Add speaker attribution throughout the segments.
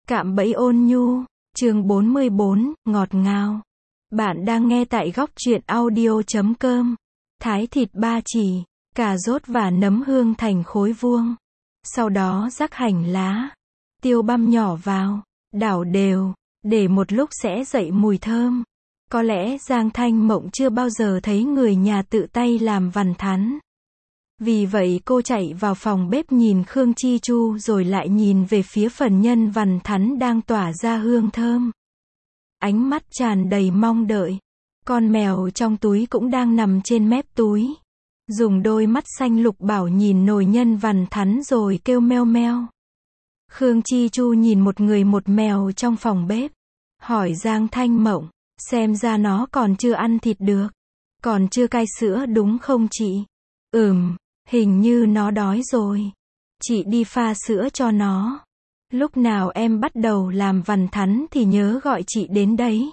Speaker 1: Cạm bẫy ôn nhu, chương 44, ngọt ngào. Bạn đang nghe tại góc truyện audio.com. Thái thịt ba chỉ, cà rốt và nấm hương thành khối vuông. Sau đó rắc hành lá, tiêu băm nhỏ vào, đảo đều, để một lúc sẽ dậy mùi thơm. Có lẽ Giang Thanh Mộng chưa bao giờ thấy người nhà tự tay làm vằn thắn. Vì vậy cô chạy vào phòng bếp nhìn Khương Chi Chu rồi lại nhìn về phía phần nhân vằn thắn đang tỏa ra hương thơm. Ánh mắt tràn đầy mong đợi. Con mèo trong túi cũng đang nằm trên mép túi. Dùng đôi mắt xanh lục bảo nhìn nồi nhân vằn thắn rồi kêu meo meo. Khương Chi Chu nhìn một người một mèo trong phòng bếp. Hỏi Giang Thanh Mộng, xem ra nó còn chưa ăn thịt được. Còn chưa cai sữa đúng không chị? Hình như nó đói rồi. Chị đi pha sữa cho nó. Lúc nào em bắt đầu làm vằn thắn thì nhớ gọi chị đến đấy.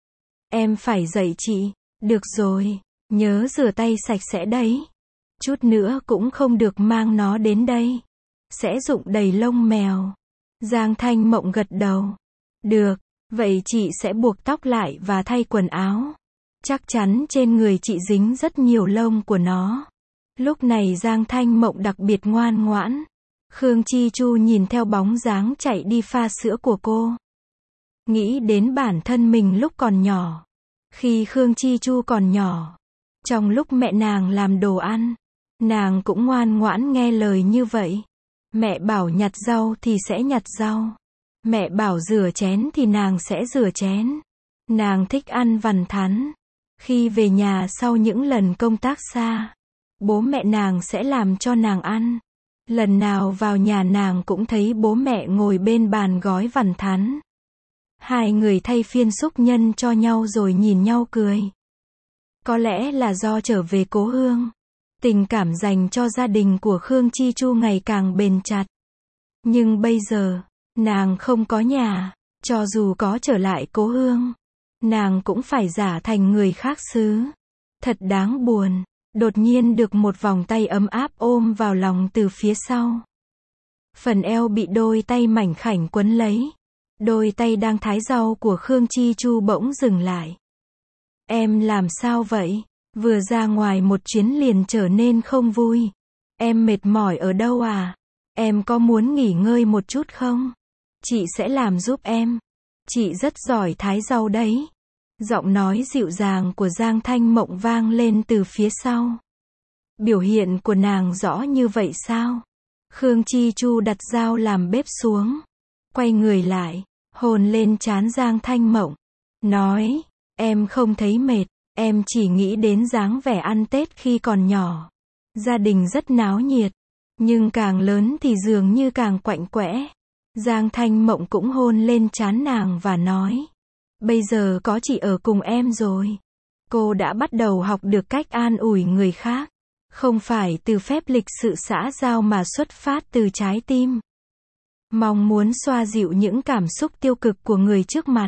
Speaker 1: Em phải dạy chị. Được rồi, nhớ rửa tay sạch sẽ đấy. Chút nữa cũng không được mang nó đến đây. Sẽ rụng đầy lông mèo. Giang Thanh Mộng gật đầu. Được, vậy chị sẽ buộc tóc lại và thay quần áo. Chắc chắn trên người chị dính rất nhiều lông của nó. Lúc này Giang Thanh Mộng đặc biệt ngoan ngoãn. Khương Chi Chu nhìn theo bóng dáng chạy đi pha sữa của cô. Nghĩ đến bản thân mình lúc còn nhỏ. Khi Khương Chi Chu còn nhỏ, trong lúc mẹ nàng làm đồ ăn, nàng cũng ngoan ngoãn nghe lời như vậy. Mẹ bảo nhặt rau thì sẽ nhặt rau. Mẹ bảo rửa chén thì nàng sẽ rửa chén. Nàng thích ăn vằn thắn. Khi về nhà sau những lần công tác xa, bố mẹ nàng sẽ làm cho nàng ăn. Lần nào vào nhà nàng cũng thấy bố mẹ ngồi bên bàn gói vằn thắn. Hai người thay phiên xúc nhân cho nhau rồi nhìn nhau cười. Có lẽ là do trở về cố hương. Tình cảm dành cho gia đình của Khương Chi Chu ngày càng bền chặt. Nhưng bây giờ, nàng không có nhà. Cho dù có trở lại cố hương, nàng cũng phải giả thành người khác xứ. Thật đáng buồn. Đột nhiên được một vòng tay ấm áp ôm vào lòng từ phía sau. Phần eo bị đôi tay mảnh khảnh quấn lấy. Đôi tay đang thái rau của Khương Chi Chu bỗng dừng lại. Em làm sao vậy? Vừa ra ngoài một chuyến liền trở nên không vui. Em mệt mỏi ở đâu à? Em có muốn nghỉ ngơi một chút không? Chị sẽ làm giúp em. Chị rất giỏi thái rau đấy. Giọng nói dịu dàng của Giang Thanh Mộng vang lên từ phía sau. Biểu hiện của nàng rõ như vậy sao? Khương Chi Chu đặt dao làm bếp xuống. Quay người lại, hôn lên trán Giang Thanh Mộng. Nói, em không thấy mệt, em chỉ nghĩ đến dáng vẻ ăn Tết khi còn nhỏ. Gia đình rất náo nhiệt, nhưng càng lớn thì dường như càng quạnh quẽ. Giang Thanh Mộng cũng hôn lên trán nàng và nói. Bây giờ có chị ở cùng em rồi. Cô đã bắt đầu học được cách an ủi người khác. Không phải từ phép lịch sự xã giao mà xuất phát từ trái tim. Mong muốn xoa dịu những cảm xúc tiêu cực của người trước mặt.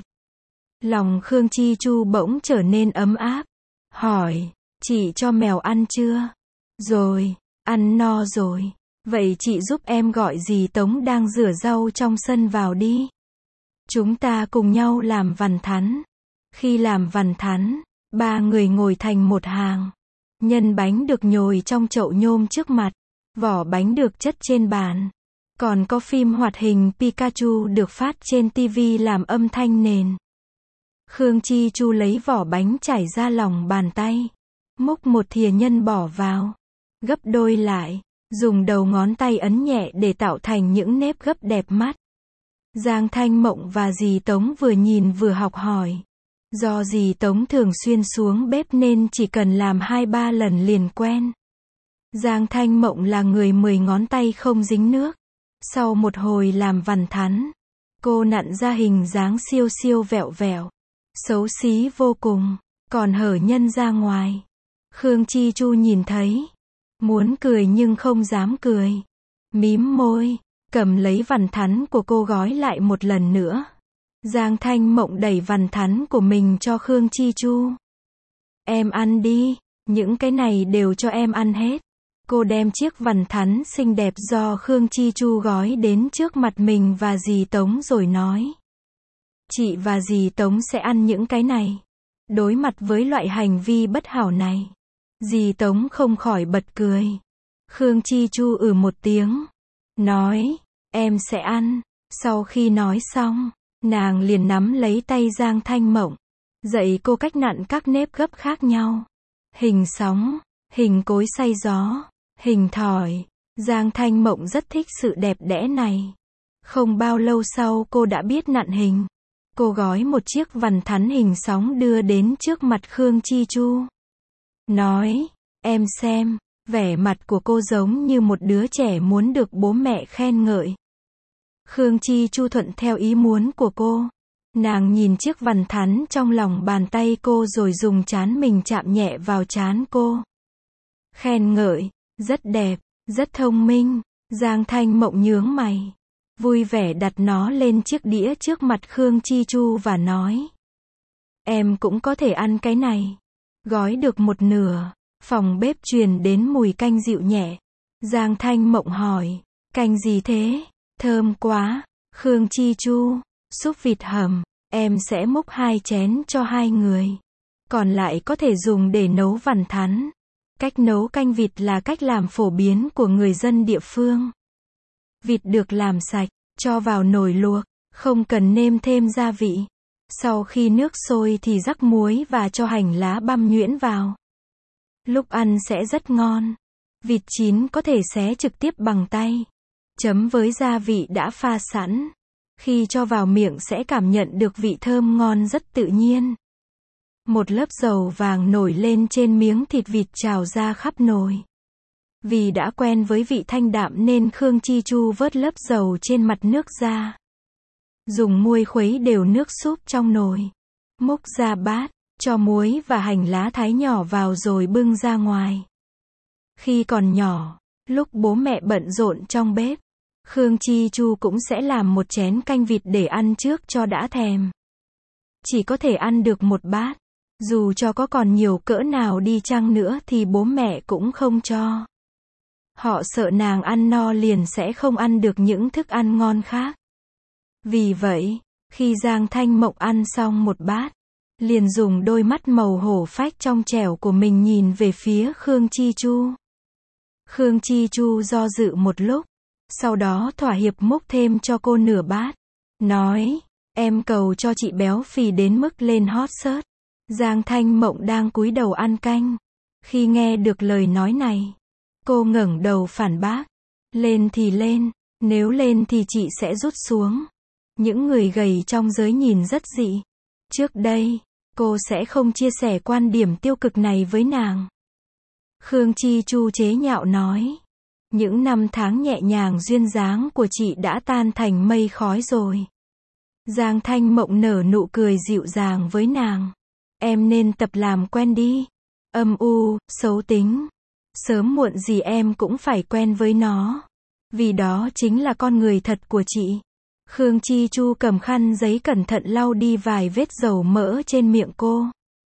Speaker 1: Lòng Khương Chi Chu bỗng trở nên ấm áp. Hỏi, chị cho mèo ăn chưa? Rồi, ăn no rồi. Vậy chị giúp em gọi dì Tống đang rửa rau trong sân vào đi. Chúng ta cùng nhau làm vằn thắn. Khi làm vằn thắn, ba người ngồi thành một hàng. Nhân bánh được nhồi trong chậu nhôm trước mặt. Vỏ bánh được chất trên bàn. Còn có phim hoạt hình Pikachu được phát trên TV làm âm thanh nền. Khương Chi Chu lấy vỏ bánh trải ra lòng bàn tay. Múc một thìa nhân bỏ vào. Gấp đôi lại. Dùng đầu ngón tay ấn nhẹ để tạo thành những nếp gấp đẹp mắt. Giang Thanh Mộng và dì Tống vừa nhìn vừa học hỏi. Do dì Tống thường xuyên xuống bếp nên chỉ cần làm 2-3 lần liền quen. Giang Thanh Mộng là người 10 ngón tay không dính nước. Sau một hồi làm vằn thắn, cô nặn ra hình dáng siêu siêu vẹo vẹo. Xấu xí vô cùng, còn hở nhân ra ngoài. Khương Chi Chu nhìn thấy. Muốn cười nhưng không dám cười. Mím môi. Cầm lấy vằn thắn của cô gói lại một lần nữa. Giang Thanh Mộng đẩy vằn thắn của mình cho Khương Chi Chu. Em ăn đi, những cái này đều cho em ăn hết. Cô đem chiếc vằn thắn xinh đẹp do Khương Chi Chu gói đến trước mặt mình và dì Tống rồi nói. Chị và dì Tống sẽ ăn những cái này. Đối mặt với loại hành vi bất hảo này, dì Tống không khỏi bật cười. Khương Chi Chu một tiếng, nói, em sẽ ăn. Sau khi nói xong, nàng liền nắm lấy tay Giang Thanh Mộng, dạy cô cách nặn các nếp gấp khác nhau. Hình sóng, hình cối xay gió, hình thỏi. Giang Thanh Mộng rất thích sự đẹp đẽ này. Không bao lâu sau cô đã biết nặn hình. Cô gói một chiếc vằn thắn hình sóng đưa đến trước mặt Khương Chi Chu. Nói, em xem, vẻ mặt của cô giống như một đứa trẻ muốn được bố mẹ khen ngợi. Khương Chi Chu thuận theo ý muốn của cô. Nàng nhìn chiếc vằn thắn trong lòng bàn tay cô rồi dùng trán mình chạm nhẹ vào trán cô. Khen ngợi, rất đẹp, rất thông minh. Giang Thanh Mộng nhướng mày, vui vẻ đặt nó lên chiếc đĩa trước mặt Khương Chi Chu và nói. Em cũng có thể ăn cái này. Gói được một nửa, phòng bếp truyền đến mùi canh dịu nhẹ. Giang Thanh Mộng hỏi, canh gì thế? Thơm quá. Khương Chi Chu, súp vịt hầm, em sẽ múc 2 chén cho 2 người. Còn lại có thể dùng để nấu vằn thắn. Cách nấu canh vịt là cách làm phổ biến của người dân địa phương. Vịt được làm sạch, cho vào nồi luộc, không cần nêm thêm gia vị. Sau khi nước sôi thì rắc muối và cho hành lá băm nhuyễn vào. Lúc ăn sẽ rất ngon. Vịt chín có thể xé trực tiếp bằng tay. Chấm với gia vị đã pha sẵn. Khi cho vào miệng sẽ cảm nhận được vị thơm ngon rất tự nhiên. Một lớp dầu vàng nổi lên trên miếng thịt vịt trào ra khắp nồi. Vì đã quen với vị thanh đạm nên Khương Chi Chu vớt lớp dầu trên mặt nước ra. Dùng muôi khuấy đều nước súp trong nồi. Múc ra bát, cho muối và hành lá thái nhỏ vào rồi bưng ra ngoài. Khi còn nhỏ, lúc bố mẹ bận rộn trong bếp, Khương Chi Chu cũng sẽ làm một chén canh vịt để ăn trước cho đã thèm. Chỉ có thể ăn được một bát. Dù cho có còn nhiều cỡ nào đi chăng nữa thì bố mẹ cũng không cho. Họ sợ nàng ăn no liền sẽ không ăn được những thức ăn ngon khác. Vì vậy, khi Giang Thanh Mộng ăn xong một bát, liền dùng đôi mắt màu hổ phách trong trẻo của mình nhìn về phía Khương Chi Chu. Khương Chi Chu do dự một lúc, sau đó thỏa hiệp múc thêm cho cô nửa bát. Nói, em cầu cho chị béo phì đến mức lên hot search. Giang Thanh Mộng đang cúi đầu ăn canh. Khi nghe được lời nói này, cô ngẩng đầu phản bác. Lên thì lên, nếu lên thì chị sẽ rút xuống. Những người gầy trong giới nhìn rất dị. Trước đây, cô sẽ không chia sẻ quan điểm tiêu cực này với nàng. Khương Chi Chu chế nhạo nói. Những năm tháng nhẹ nhàng duyên dáng của chị đã tan thành mây khói rồi. Giang Thanh Mộng nở nụ cười dịu dàng với nàng. Em nên tập làm quen đi. Âm u, xấu tính. Sớm muộn gì em cũng phải quen với nó. Vì đó chính là con người thật của chị. Khương Chi Chu cầm khăn giấy cẩn thận lau đi vài vết dầu mỡ trên miệng cô.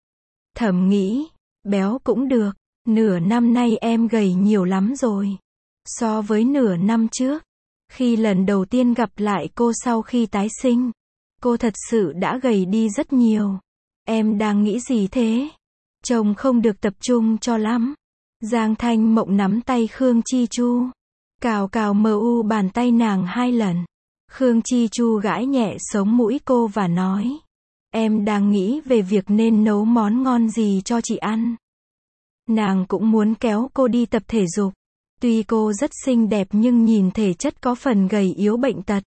Speaker 1: Thầm nghĩ, béo cũng được. Nửa năm nay em gầy nhiều lắm rồi. So với nửa năm trước, khi lần đầu tiên gặp lại cô sau khi tái sinh, cô thật sự đã gầy đi rất nhiều. Em đang nghĩ gì thế? Trông không được tập trung cho lắm. Giang Thanh Mộng nắm tay Khương Chi Chu. Cào cào mu bàn tay nàng 2 lần. Khương Chi Chu gãi nhẹ sống mũi cô và nói. Em đang nghĩ về việc nên nấu món ngon gì cho chị ăn. Nàng cũng muốn kéo cô đi tập thể dục. Tuy cô rất xinh đẹp nhưng nhìn thể chất có phần gầy yếu bệnh tật.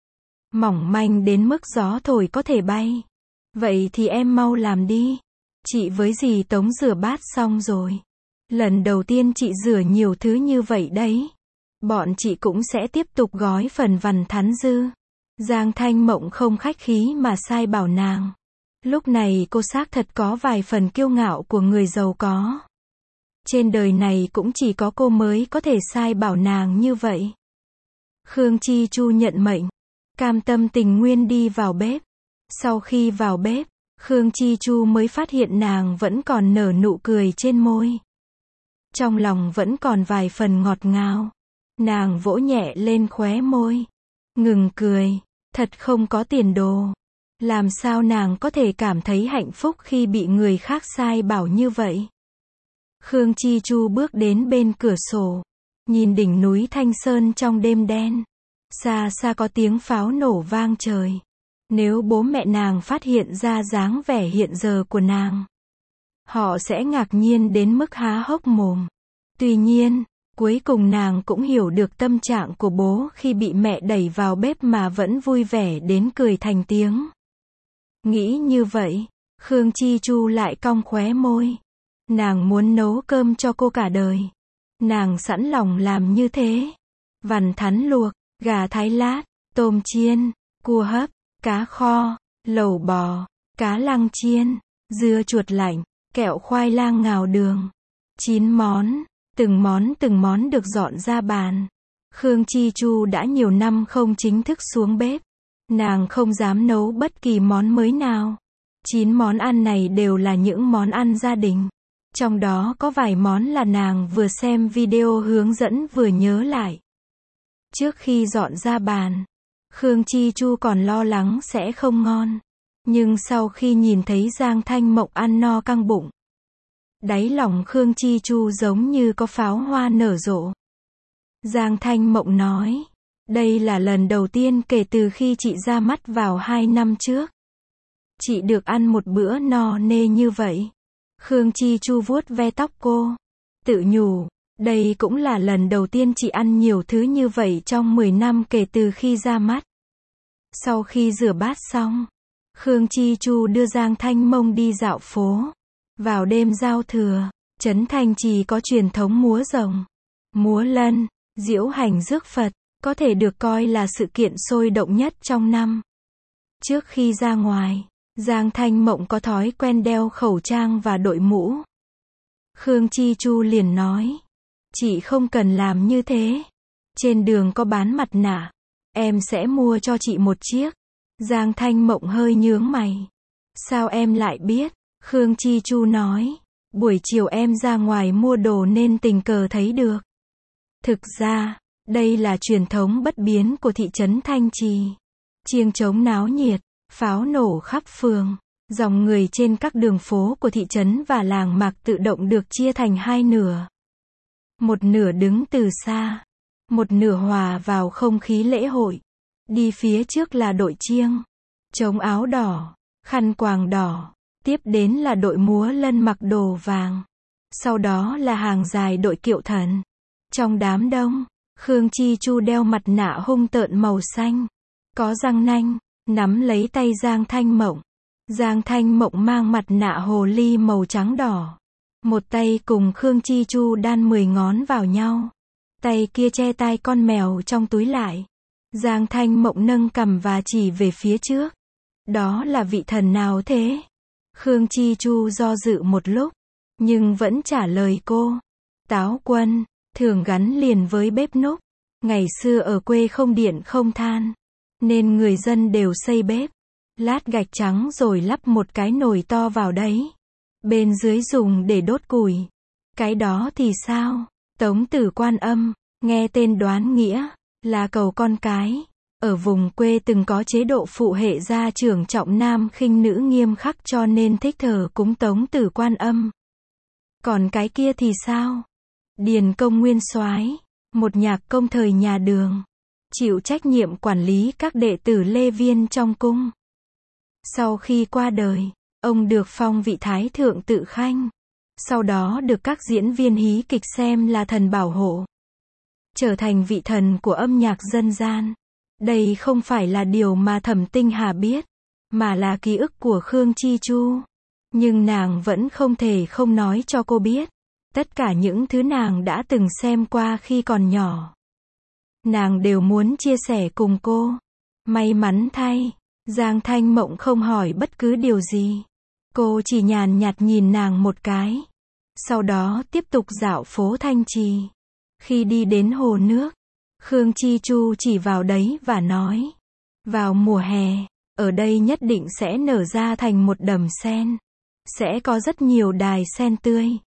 Speaker 1: Mỏng manh đến mức gió thổi có thể bay. Vậy thì em mau làm đi. Chị với dì Tống rửa bát xong rồi. Lần đầu tiên chị rửa nhiều thứ như vậy đấy. Bọn chị cũng sẽ tiếp tục gói phần vằn thắn dư. Giang Thanh Mộng không khách khí mà sai bảo nàng. Lúc này cô xác thật có vài phần kiêu ngạo của người giàu có. Trên đời này cũng chỉ có cô mới có thể sai bảo nàng như vậy. Khương Chi Chu nhận mệnh. Cam tâm tình nguyên đi vào bếp. Sau khi vào bếp, Khương Chi Chu mới phát hiện nàng vẫn còn nở nụ cười trên môi. trong lòng vẫn còn vài phần ngọt ngào. Nàng vỗ nhẹ lên khóe môi, ngừng cười, thật không có tiền đồ. Làm sao nàng có thể cảm thấy hạnh phúc khi bị người khác sai bảo như vậy? Khương Chi Chu bước đến bên cửa sổ, nhìn đỉnh núi Thanh Sơn trong đêm đen. Xa xa có tiếng pháo nổ vang trời. Nếu bố mẹ nàng phát hiện ra dáng vẻ hiện giờ của nàng, họ sẽ ngạc nhiên đến mức há hốc mồm. Tuy nhiên, cuối cùng nàng cũng hiểu được tâm trạng của bố khi bị mẹ đẩy vào bếp mà vẫn vui vẻ đến cười thành tiếng. Nghĩ như vậy, Khương Chi Chu lại cong khóe môi. Nàng muốn nấu cơm cho cô cả đời. Nàng sẵn lòng làm như thế. Vằn thắn luộc, gà thái lát, tôm chiên, cua hấp, cá kho, lẩu bò, cá lăng chiên, dưa chuột lạnh, kẹo khoai lang ngào đường. 9 món, từng món được dọn ra bàn. Khương Chi Chu đã nhiều năm không chính thức xuống bếp. Nàng không dám nấu bất kỳ món mới nào. 9 món ăn này đều là những món ăn gia đình. Trong đó có vài món là nàng vừa xem video hướng dẫn vừa nhớ lại. Trước khi dọn ra bàn, Khương Chi Chu còn lo lắng sẽ không ngon. Nhưng sau khi nhìn thấy Giang Thanh Mộng ăn no căng bụng, đáy lòng Khương Chi Chu giống như có pháo hoa nở rộ. Giang Thanh Mộng nói, đây là lần đầu tiên kể từ khi chị ra mắt vào 2 năm trước. Chị được ăn một bữa no nê như vậy. Khương Chi Chu vuốt ve tóc cô, tự nhủ, đây cũng là lần đầu tiên chị ăn nhiều thứ như vậy trong 10 năm kể từ khi ra mắt. Sau khi rửa bát xong, Khương Chi Chu đưa Giang Thanh Mông đi dạo phố. Vào đêm giao thừa, Trấn Thanh Trì có truyền thống múa rồng, múa lân, diễu hành rước Phật, có thể được coi là sự kiện sôi động nhất trong năm. Trước khi ra ngoài, Giang Thanh Mộng có thói quen đeo khẩu trang và đội mũ. Khương Chi Chu liền nói, chị không cần làm như thế. Trên đường có bán mặt nạ, em sẽ mua cho chị một chiếc. Giang Thanh Mộng hơi nhướng mày. Sao em lại biết? Khương Chi Chu nói, buổi chiều em ra ngoài mua đồ nên tình cờ thấy được. Thực ra, đây là truyền thống bất biến của thị trấn Thanh Trì. Chiêng trống náo nhiệt, pháo nổ khắp phường. Dòng người trên các đường phố của thị trấn và làng mạc tự động được chia thành hai nửa. Một nửa đứng từ xa, một nửa hòa vào không khí lễ hội. Đi phía trước là đội chiêng, trống áo đỏ, khăn quàng đỏ. Tiếp đến là đội múa lân mặc đồ vàng. Sau đó là hàng dài đội kiệu thần. Trong đám đông, Khương Chi Chu đeo mặt nạ hung tợn màu xanh, có răng nanh, nắm lấy tay Giang Thanh Mộng. Giang Thanh Mộng mang mặt nạ hồ ly màu trắng đỏ. Một tay cùng Khương Chi Chu đan 10 ngón vào nhau. Tay kia che tai con mèo trong túi lại. Giang Thanh Mộng nâng cằm và chỉ về phía trước. Đó là vị thần nào thế? Khương Chi Chu do dự một lúc, nhưng vẫn trả lời cô. Táo Quân, thường gắn liền với bếp núc. Ngày xưa ở quê không điện không than, nên người dân đều xây bếp, lát gạch trắng rồi lắp một cái nồi to vào đấy. Bên dưới dùng để đốt củi. Cái đó thì sao? Tống Tử Quan Âm, nghe tên đoán nghĩa, là cầu con cái. Ở vùng quê từng có chế độ phụ hệ gia trưởng trọng nam khinh nữ nghiêm khắc cho nên thích thờ cúng Tống Tử Quan Âm. Còn cái kia thì sao? Điền Công Nguyên Soái, một nhạc công thời nhà Đường, chịu trách nhiệm quản lý các đệ tử Lê Viên trong cung. Sau khi qua đời, ông được phong vị Thái Thượng Tự Khanh. Sau đó được các diễn viên hí kịch xem là thần bảo hộ, trở thành vị thần của âm nhạc dân gian. Đây không phải là điều mà Thẩm Tinh Hà biết, mà là ký ức của Khương Chi Chu. Nhưng nàng vẫn không thể không nói cho cô biết tất cả những thứ nàng đã từng xem qua khi còn nhỏ. Nàng đều muốn chia sẻ cùng cô. May mắn thay, Giang Thanh Mộng không hỏi bất cứ điều gì. Cô chỉ nhàn nhạt nhìn nàng một cái. Sau đó tiếp tục dạo phố Thanh Trì. Khi đi đến hồ nước, Khương Chi Chu chỉ vào đấy và nói, vào mùa hè, ở đây nhất định sẽ nở ra thành một đầm sen. Sẽ có rất nhiều đài sen tươi.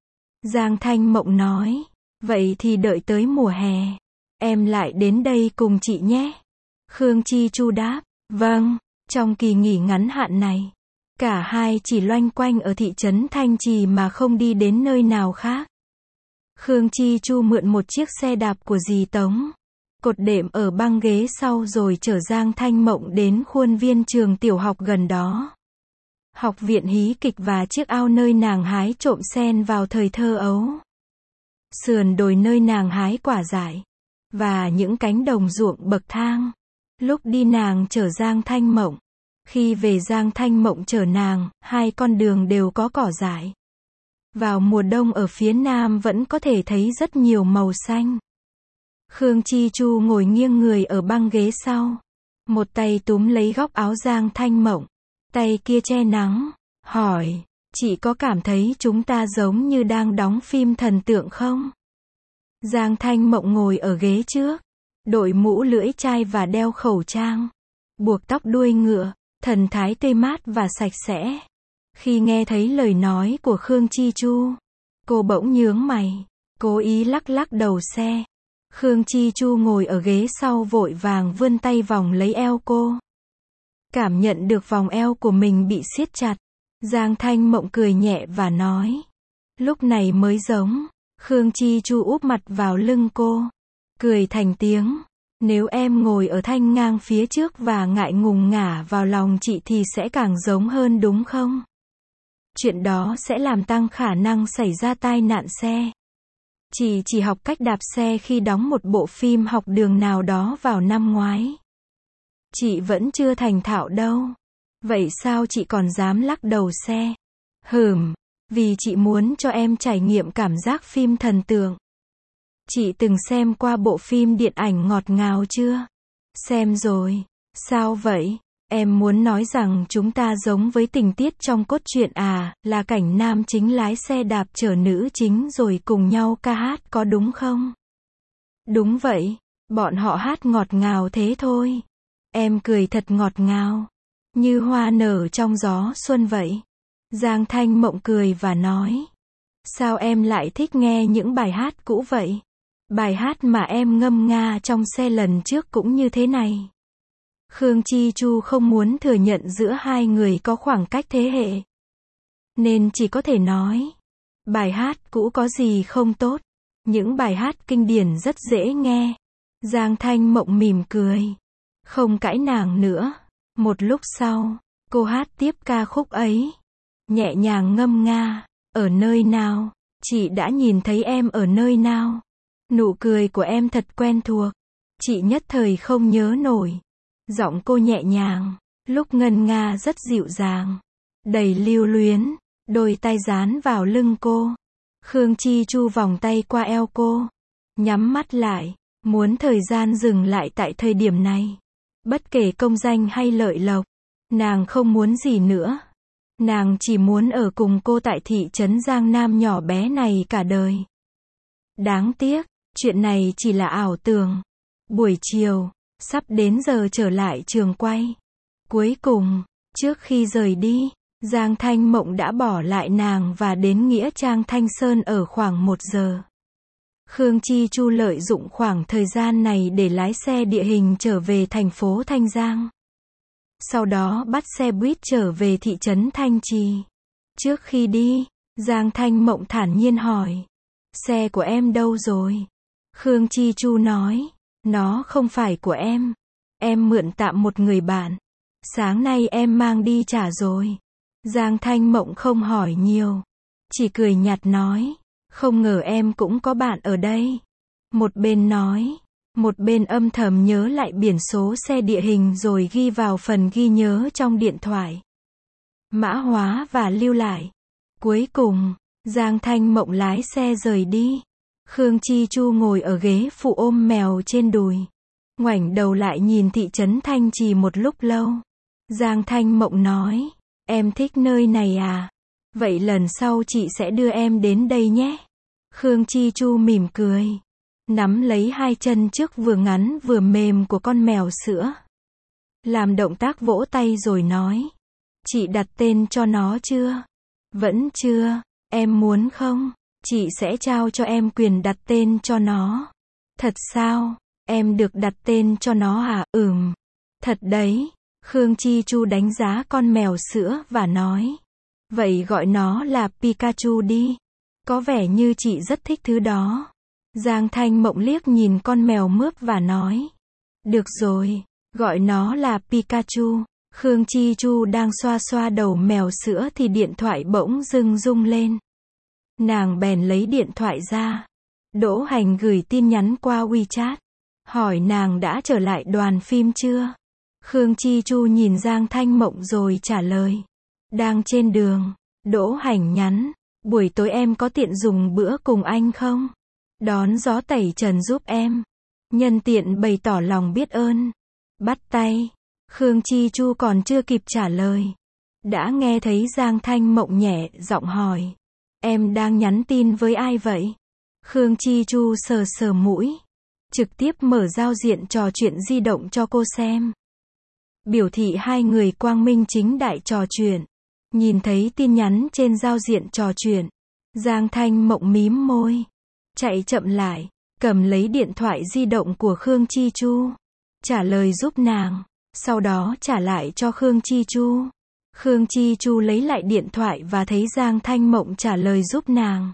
Speaker 1: Giang Thanh Mộng nói. Vậy thì đợi tới mùa hè. Em lại đến đây cùng chị nhé. Khương Chi Chu đáp. Vâng. Trong kỳ nghỉ ngắn hạn này, cả hai chỉ loanh quanh ở thị trấn Thanh Trì mà không đi đến nơi nào khác. Khương Chi Chu mượn một chiếc xe đạp của dì Tống, cột đệm ở băng ghế sau rồi chở Giang Thanh Mộng đến khuôn viên trường tiểu học gần đó. Học viện hí kịch và chiếc ao nơi nàng hái trộm sen vào thời thơ ấu. Sườn đồi nơi nàng hái quả dại. Và những cánh đồng ruộng bậc thang. Lúc đi nàng chở Giang Thanh Mộng. Khi về Giang Thanh Mộng chở nàng, hai con đường đều có cỏ dại. Vào mùa đông ở phía nam vẫn có thể thấy rất nhiều màu xanh. Khương Chi Chu ngồi nghiêng người ở băng ghế sau. Một tay túm lấy góc áo Giang Thanh Mộng. Tay kia che nắng. Hỏi, chị có cảm thấy chúng ta giống như đang đóng phim thần tượng không? Giang Thanh Mộng ngồi ở ghế trước. Đội mũ lưỡi chai và đeo khẩu trang. Buộc tóc đuôi ngựa. Thần thái tươi mát và sạch sẽ. Khi nghe thấy lời nói của Khương Chi Chu, cô bỗng nhướng mày, cố ý lắc lắc đầu xe. Khương Chi Chu ngồi ở ghế sau vội vàng vươn tay vòng lấy eo cô. Cảm nhận được vòng eo của mình bị siết chặt, Giang Thanh Mộng cười nhẹ và nói. Lúc này mới giống. Khương Chi Chu úp mặt vào lưng cô, cười thành tiếng. Nếu em ngồi ở thanh ngang phía trước và ngại ngùng ngả vào lòng chị thì sẽ càng giống hơn đúng không? Chuyện đó sẽ làm tăng khả năng xảy ra tai nạn xe. Chị chỉ học cách đạp xe khi đóng một bộ phim học đường nào đó vào năm ngoái. Chị vẫn chưa thành thạo đâu. Vậy sao chị còn dám lắc đầu xe? Vì chị muốn cho em trải nghiệm cảm giác phim thần tượng. Chị từng xem qua bộ phim điện ảnh Ngọt Ngào chưa? Xem rồi. Sao vậy? Em muốn nói rằng chúng ta giống với tình tiết trong cốt truyện à, là cảnh nam chính lái xe đạp chở nữ chính rồi cùng nhau ca hát có đúng không? Đúng vậy. Bọn họ hát ngọt ngào thế thôi. Em cười thật ngọt ngào. Như hoa nở trong gió xuân vậy. Giang Thanh Mộng cười và nói. Sao em lại thích nghe những bài hát cũ vậy? Bài hát mà em ngâm nga trong xe lần trước cũng như thế này. Khương Chi Chu không muốn thừa nhận giữa hai người có khoảng cách thế hệ. Nên chỉ có thể nói. Bài hát cũ có gì không tốt. Những bài hát kinh điển rất dễ nghe. Giang Thanh Mộng mỉm cười. Không cãi nàng nữa. Một lúc sau, cô hát tiếp ca khúc ấy. Nhẹ nhàng ngâm nga. Ở nơi nào? Chị đã nhìn thấy em ở nơi nào? Nụ cười của em thật quen thuộc. Chị nhất thời không nhớ nổi. Giọng cô nhẹ nhàng, lúc ngân nga rất dịu dàng, đầy lưu luyến, đôi tay dán vào lưng cô. Khương Chi Chu vòng tay qua eo cô, nhắm mắt lại, muốn thời gian dừng lại tại thời điểm này. Bất kể công danh hay lợi lộc, nàng không muốn gì nữa. Nàng chỉ muốn ở cùng cô tại thị trấn Giang Nam nhỏ bé này cả đời. Đáng tiếc, chuyện này chỉ là ảo tưởng. Buổi chiều, sắp đến giờ trở lại trường quay. Cuối cùng, trước khi rời đi, Giang Thanh Mộng đã bỏ lại nàng và đến Nghĩa Trang Thanh Sơn ở khoảng 1 giờ. Khương Chi Chu lợi dụng khoảng thời gian này để lái xe địa hình trở về thành phố Thanh Giang. Sau đó bắt xe buýt trở về thị trấn Thanh Trì. Trước khi đi, Giang Thanh Mộng thản nhiên hỏi. Xe của em đâu rồi? Khương Chi Chu nói. Nó không phải của em. Em mượn tạm một người bạn. Sáng nay em mang đi trả rồi. Giang Thanh Mộng không hỏi nhiều. Chỉ cười nhạt nói. Không ngờ em cũng có bạn ở đây. Một bên nói. Một bên âm thầm nhớ lại biển số xe địa hình rồi ghi vào phần ghi nhớ trong điện thoại. Mã hóa và lưu lại. Cuối cùng, Giang Thanh Mộng lái xe rời đi. Khương Chi Chu ngồi ở ghế phụ ôm mèo trên đùi. Ngoảnh đầu lại nhìn thị trấn Thanh Trì một lúc lâu. Giang Thanh Mộng nói. Em thích nơi này à? Vậy lần sau chị sẽ đưa em đến đây nhé. Khương Chi Chu mỉm cười. Nắm lấy hai chân trước vừa ngắn vừa mềm của con mèo sữa. Làm động tác vỗ tay rồi nói. Chị đặt tên cho nó chưa? Vẫn chưa. Em muốn không? Chị sẽ trao cho em quyền đặt tên cho nó. Thật sao? Em được đặt tên cho nó à? Thật đấy. Khương Chi Chu đánh giá con mèo sữa và nói. Vậy gọi nó là Pikachu đi. Có vẻ như chị rất thích thứ đó. Giang Thanh Mộng liếc nhìn con mèo mướp và nói. Được rồi, gọi nó là Pikachu. Khương Chi Chu đang xoa xoa đầu mèo sữa thì điện thoại bỗng dưng rung lên. Nàng bèn lấy điện thoại ra. Đỗ Hành gửi tin nhắn qua WeChat. Hỏi nàng đã trở lại đoàn phim chưa? Khương Chi Chu nhìn Giang Thanh Mộng rồi trả lời. Đang trên đường. Đỗ Hành nhắn. Buổi tối em có tiện dùng bữa cùng anh không? Đón gió tẩy trần giúp em. Nhân tiện bày tỏ lòng biết ơn. Bắt tay. Khương Chi Chu còn chưa kịp trả lời. Đã nghe thấy Giang Thanh Mộng nhẹ giọng hỏi. Em đang nhắn tin với ai vậy? Khương Chi Chu sờ sờ mũi. Trực tiếp mở giao diện trò chuyện di động cho cô xem. Biểu thị hai người quang minh chính đại trò chuyện. Nhìn thấy tin nhắn trên giao diện trò chuyện. Giang Thanh Mộng mím môi. Chạy chậm lại. Cầm lấy điện thoại di động của Khương Chi Chu. Trả lời giúp nàng. Sau đó trả lại cho Khương Chi Chu. Khương Chi Chu lấy lại điện thoại và thấy Giang Thanh Mộng trả lời giúp nàng.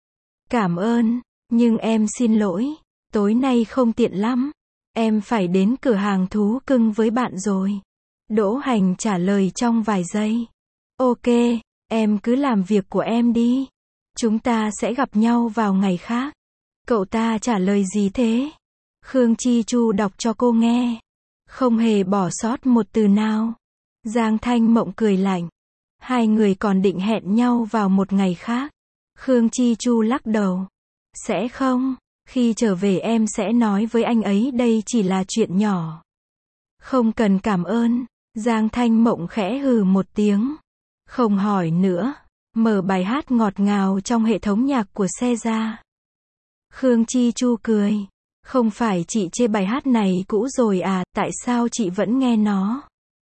Speaker 1: Cảm ơn, nhưng em xin lỗi. Tối nay không tiện lắm. Em phải đến cửa hàng thú cưng với bạn rồi. Đỗ Hành trả lời trong vài giây. Ok, em cứ làm việc của em đi. Chúng ta sẽ gặp nhau vào ngày khác. Cậu ta trả lời gì thế? Khương Chi Chu đọc cho cô nghe. Không hề bỏ sót một từ nào. Giang Thanh Mộng cười lạnh. Hai người còn định hẹn nhau vào một ngày khác. Khương Chi Chu lắc đầu. Sẽ không, khi trở về em sẽ nói với anh ấy đây chỉ là chuyện nhỏ. Không cần cảm ơn. Giang Thanh Mộng khẽ hừ một tiếng. Không hỏi nữa. Mở bài hát ngọt ngào trong hệ thống nhạc của xe ra. Khương Chi Chu cười. Không phải chị chê bài hát này cũ rồi à, tại sao chị vẫn nghe nó?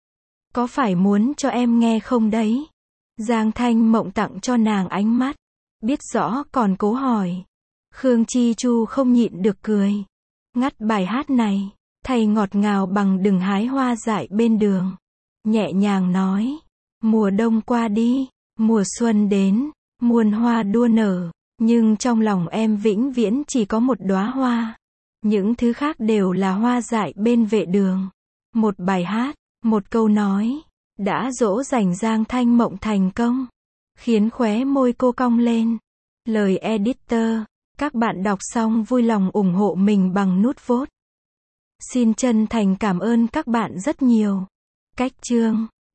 Speaker 1: Có phải muốn cho em nghe không đấy? Giang Thanh Mộng tặng cho nàng ánh mắt. Biết rõ còn cố hỏi. Khương Chi Chu không nhịn được cười. Ngắt bài hát này. Thay ngọt ngào bằng đừng hái hoa dại bên đường. Nhẹ nhàng nói. Mùa đông qua đi. Mùa xuân đến. Muôn hoa đua nở. Nhưng trong lòng em vĩnh viễn chỉ có một đóa hoa. Những thứ khác đều là hoa dại bên vệ đường. Một bài hát, một câu nói, đã dỗ dành Giang Thanh Mộng thành công. Khiến khóe môi cô cong lên. Lời editor, các bạn đọc xong vui lòng ủng hộ mình bằng nút vote. Xin chân thành cảm ơn các bạn rất nhiều. Cách chương